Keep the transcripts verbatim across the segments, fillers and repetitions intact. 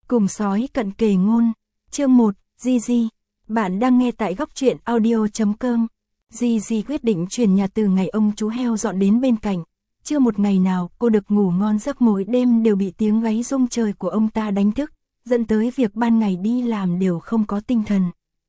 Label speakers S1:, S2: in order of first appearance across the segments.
S1: Cùng sói cận kề ngôn, chương một, Gigi. Bạn đang nghe tại góc truyện audio chấm com. Gigi quyết định chuyển nhà từ ngày ông chú heo dọn đến bên cạnh. Chưa một ngày nào cô được ngủ ngon giấc, mỗi đêm đều bị tiếng gáy rung trời của ông ta đánh thức, dẫn tới việc ban ngày đi làm đều không có tinh thần.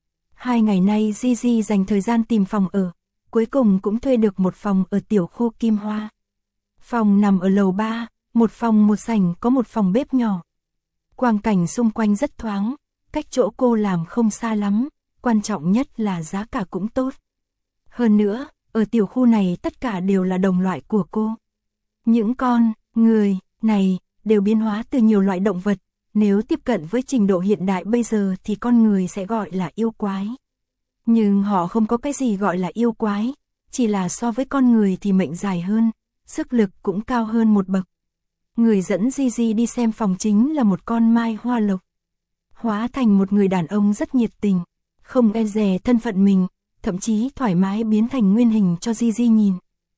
S1: Hai ngày nay Gigi dành thời gian tìm phòng ở, cuối cùng cũng thuê được một phòng ở tiểu khu Kim Hoa. Phòng nằm ở lầu ba, một phòng một sảnh, có một phòng bếp nhỏ. Quang cảnh xung quanh rất thoáng, cách chỗ cô làm không xa lắm, quan trọng nhất là giá cả cũng tốt. Hơn nữa, ở tiểu khu này tất cả đều là đồng loại của cô. Những con, người, này, đều biến hóa từ nhiều loại động vật, nếu tiếp cận với trình độ hiện đại bây giờ thì con người sẽ gọi là yêu quái. Nhưng họ không có cái gì gọi là yêu quái, chỉ là so với con người thì mệnh dài hơn, sức lực cũng cao hơn một bậc. Người dẫn Gigi đi xem phòng chính là một con mai hoa lộc. Hóa thành một người đàn ông rất nhiệt tình, không e dè thân phận mình, thậm chí thoải mái biến thành nguyên hình cho Gigi nhìn.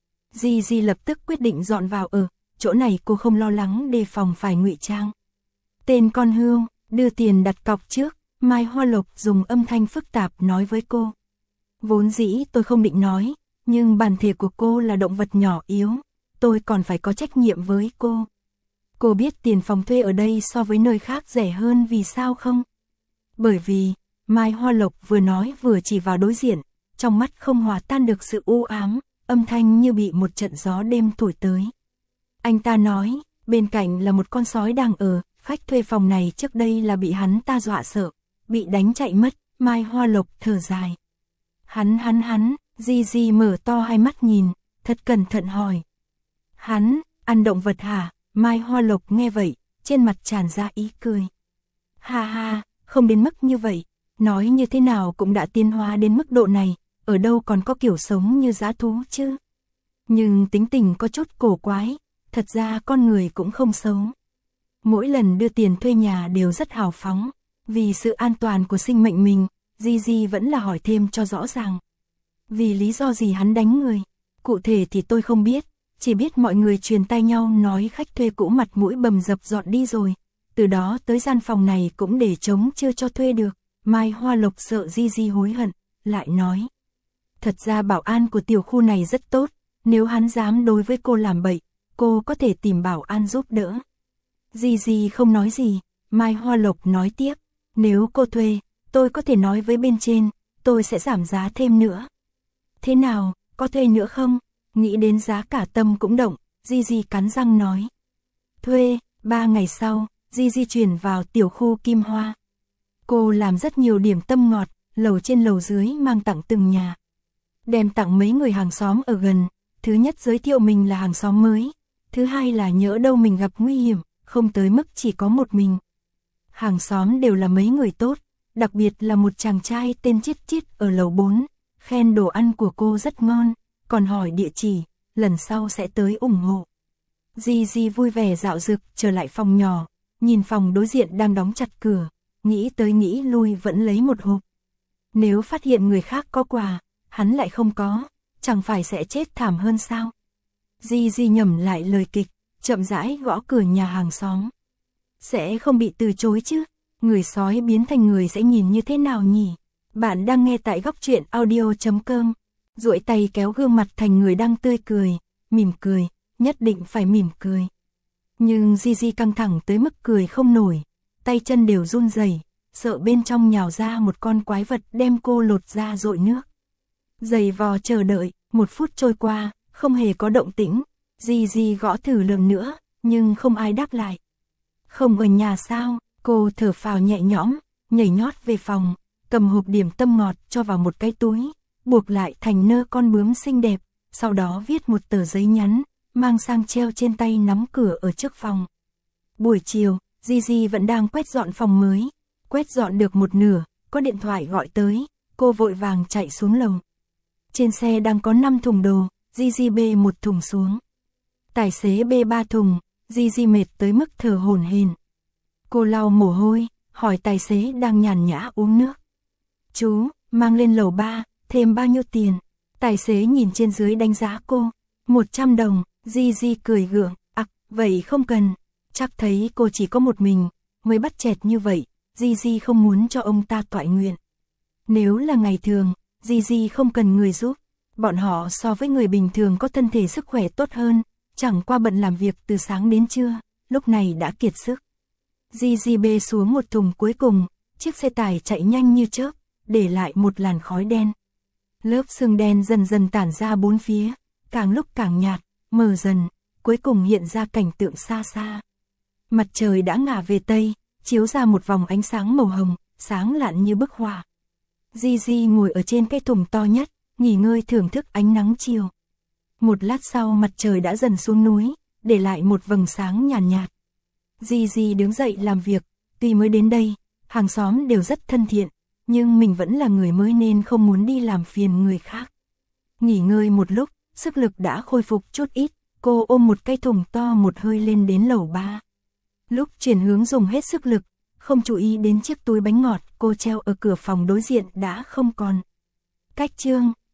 S1: Gigi lập tức quyết định dọn vào ở, chỗ này cô không lo lắng đề phòng phải ngụy trang. Tên con hươu, đưa tiền đặt cọc trước, mai hoa lộc dùng âm thanh phức tạp nói với cô. Vốn dĩ tôi không định nói, nhưng bản thể của cô là động vật nhỏ yếu, tôi còn phải có trách nhiệm với cô. Cô biết tiền phòng thuê ở đây so với nơi khác rẻ hơn vì sao không? Bởi vì, Mai Hoa Lộc vừa nói vừa chỉ vào đối diện, trong mắt không hòa tan được sự u ám, âm thanh như bị một trận gió đêm thổi tới. Anh ta nói, bên cạnh là một con sói đang ở, khách thuê phòng này trước đây là bị hắn ta dọa sợ, bị đánh chạy mất. Mai Hoa Lộc thở dài. Hắn hắn hắn, Gigi mở to hai mắt nhìn, thật cẩn thận hỏi. Hắn, ăn động vật hả? Mai Hoa Lộc nghe vậy, trên mặt tràn ra ý cười. Ha ha, không đến mức như vậy, nói như thế nào cũng đã tiến hóa đến mức độ này, ở đâu còn có kiểu sống như dã thú chứ. Nhưng tính tình có chút cổ quái, thật ra con người cũng không xấu. Mỗi lần đưa tiền thuê nhà đều rất hào phóng, vì sự an toàn của sinh mệnh mình, Gigi vẫn là hỏi thêm cho rõ ràng. Vì lý do gì hắn đánh người, cụ thể thì tôi không biết. Chỉ biết mọi người truyền tai nhau nói khách thuê cũ mặt mũi bầm dập dọn đi rồi. Từ đó tới gian phòng này cũng để trống chưa cho thuê được. Mai Hoa Lộc sợ Gigi hối hận, lại nói. Thật ra bảo an của tiểu khu này rất tốt. Nếu hắn dám đối với cô làm bậy, cô có thể tìm bảo an giúp đỡ. Gigi không nói gì. Mai Hoa Lộc nói tiếp. Nếu cô thuê, tôi có thể nói với bên trên, tôi sẽ giảm giá thêm nữa. Thế nào, có thuê nữa không? Nghĩ đến giá cả tâm cũng động, Gigi cắn răng nói. Thuê, ba ngày sau, Gigi chuyển vào tiểu khu Kim Hoa. Cô làm rất nhiều điểm tâm ngọt, lầu trên lầu dưới mang tặng từng nhà. Đem tặng mấy người hàng xóm ở gần, thứ nhất giới thiệu mình là hàng xóm mới, thứ hai là nhỡ đâu mình gặp nguy hiểm, không tới mức chỉ có một mình. Hàng xóm đều là mấy người tốt, đặc biệt là một chàng trai tên Chít Chít ở lầu bốn, khen đồ ăn của cô rất ngon. Còn hỏi địa chỉ, lần sau sẽ tới ủng hộ. Gigi vui vẻ dạo dực trở lại phòng nhỏ, nhìn phòng đối diện đang đóng chặt cửa, nghĩ tới nghĩ lui vẫn lấy một hộp. Nếu phát hiện người khác có quà, hắn lại không có, chẳng phải sẽ chết thảm hơn sao? Gigi nhẩm lại lời kịch, chậm rãi gõ cửa nhà hàng xóm. Sẽ không bị từ chối chứ, người sói biến thành người sẽ nhìn như thế nào nhỉ? Bạn đang nghe tại góc truyện audio chấm com. Duỗi tay kéo gương mặt thành người đang tươi cười, mỉm cười, nhất định phải mỉm cười. Nhưng Gigi căng thẳng tới mức cười không nổi, tay chân đều run rẩy, sợ bên trong nhào ra một con quái vật đem cô lột ra dội nước. Giày vò chờ đợi, một phút trôi qua, không hề có động tĩnh, Gigi gõ thử lần nữa, nhưng không ai đáp lại. Không ở nhà sao? Cô thở phào nhẹ nhõm, nhảy nhót về phòng, cầm hộp điểm tâm ngọt cho vào một cái túi, buộc lại thành nơ con bướm xinh đẹp, sau đó viết một tờ giấy nhắn, mang sang treo trên tay nắm cửa ở trước phòng. Buổi chiều, Gigi vẫn đang quét dọn phòng mới, quét dọn được một nửa, có điện thoại gọi tới, cô vội vàng chạy xuống lầu. Trên xe đang có năm thùng đồ, Gigi bê một thùng xuống. Tài xế bê ba thùng, Gigi mệt tới mức thở hổn hển. Cô lau mồ hôi, hỏi tài xế đang nhàn nhã uống nước. Chú, mang lên lầu ba. Thêm bao nhiêu tiền? Tài xế nhìn trên dưới đánh giá cô. một trăm đồng, Gigi cười gượng. À, vậy không cần. Chắc thấy cô chỉ có một mình. mới bắt chẹt như vậy, Gigi không muốn cho ông ta toại nguyện. Nếu là ngày thường, Gigi không cần người giúp, bọn họ so với người bình thường có thân thể sức khỏe tốt hơn, chẳng qua bận làm việc từ sáng đến trưa, lúc này đã kiệt sức. Gigi bê xuống một thùng cuối cùng, chiếc xe tải chạy nhanh như chớp, để lại một làn khói đen. Lớp sương đen dần dần tản ra bốn phía, càng lúc càng nhạt, mờ dần, cuối cùng hiện ra cảnh tượng xa xa. Mặt trời đã ngả về tây, chiếu ra một vòng ánh sáng màu hồng, sáng lạn như bức họa. Gigi ngồi ở trên cái thùng to nhất, nghỉ ngơi thưởng thức ánh nắng chiều. Một lát sau mặt trời đã dần xuống núi, để lại một vầng sáng nhàn nhạt, nhạt. Gigi đứng dậy làm việc, tuy mới đến đây, hàng xóm đều rất thân thiện, nhưng mình vẫn là người mới nên không muốn đi làm phiền người khác. Nghỉ ngơi một lúc, sức lực đã khôi phục chút ít, cô ôm một cái thùng to một hơi lên đến lầu ba. Lúc chuyển hướng dùng hết sức lực, không chú ý đến chiếc túi bánh ngọt cô treo ở cửa phòng đối diện đã không còn. Cách chương